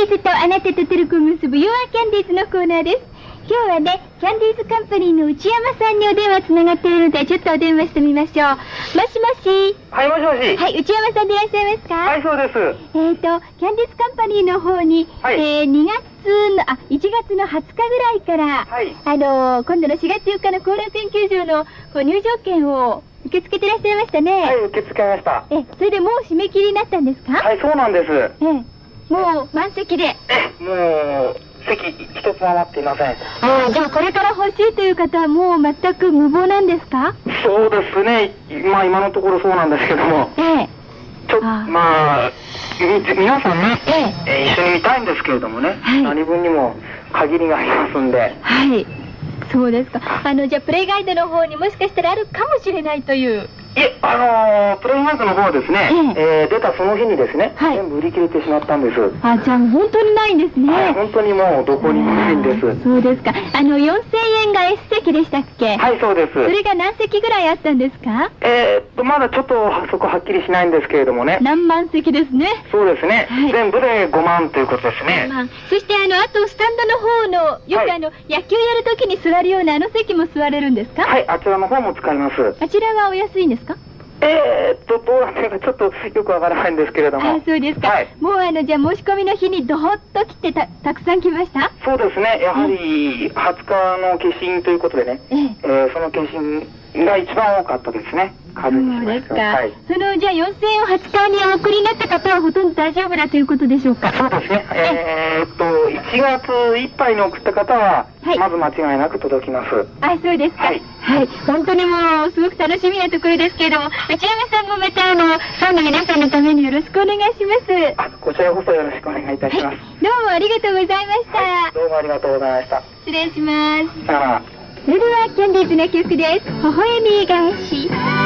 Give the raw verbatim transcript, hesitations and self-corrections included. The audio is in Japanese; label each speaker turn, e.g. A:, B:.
A: ーズとあなたと手を結ぶ Your Candies のコーナーです。今日はね、キャンディーズカンパニーの内山さんにお電話つながっているので、ちょっとお電話してみましょう。もしもし。
B: はい、もしもし。
A: はい、内山さんでいらっしゃいますか？
B: はい、そうです。
A: えっと、キャンディーズカンパニーの方に、
B: はい、
A: えー、にがつの、あ、いちがつのはつかぐらいから、
B: はい、
A: あのー、今度のしがつよっかの後楽園球場のこう入場券を受け付けていらっしゃいましたね。
B: はい、受け付けました。
A: え、それでもう締め切りになったんですか？
B: はい、そうなんです。
A: ええ、もう満席で。
B: え、もう、席一つも余っていません。
A: ああ、じゃあこれから欲しいという方はもう全く無謀なんですか？
B: そうですね。まあ今のところそうなんですけども。
A: ええ。
B: ちょっと、まあ、み、皆さんね、
A: ええ、
B: えー、一緒に見たいんですけれどもね。
A: はい、
B: 何分にも限りがありますんで。
A: はい。そうですか。あの、じゃあプレイガイドの方にもしかしたらあるかもしれないという。
B: いえ、あのー、プレイガイドの方はですね、ええー、出たその日にですね、はい、全部売り切れてしまったんです。
A: あ、じゃあ本当にないんですね。
B: はい、本当にもうどこにもないんです。
A: そうですか。あの、よんせんえんが S 席でしたっけ？
B: はい、そうです。
A: それが何席ぐらいあったんですか？
B: えーっと、まだちょっとそこはっきりしないんですけれどもね。
A: 何万席ですね。
B: そうですね。はい、全部でごまんということですね。
A: ごまん。そしてあの、あとスタンドの方の、よくあの、はい、野球やるときに座るようなあの席も座れるんですか？
B: はい、あちらの方も使います。
A: あちらはお安いんですか？
B: えーっと、どうなってるかちょっとよくわからないんですけれども。
A: あ、そうですか。はい、もうあの、じゃあ申し込みの日にドホッと来てた、たくさん来ました？そう
B: ですね。やはり、はつかの消印ということでね、えええー、その消印が一番多かったですね。数にしました。
A: そうですか。はい、その、じゃあよんせんえんをはつかにお送りになった方はほとんど大丈夫だということでしょうか？
B: そうですね。えー、っと、いちがついっぱいに送った方は、はい、まず間違いなく届きます。
A: あ、そうですか。はい。はい。本当にもう、すごく楽しみなところですけれども、内山さんもまたあの、ファンの皆さんのためによろしくお願いします。
B: あ、こちらこそよろしくお願いいたします。はい、
A: どうもありがとうございました。
B: はい、どうもありがとうございました。
A: 失礼します。
B: さよなら。
A: それではキャンディーズの曲です。微笑み返し。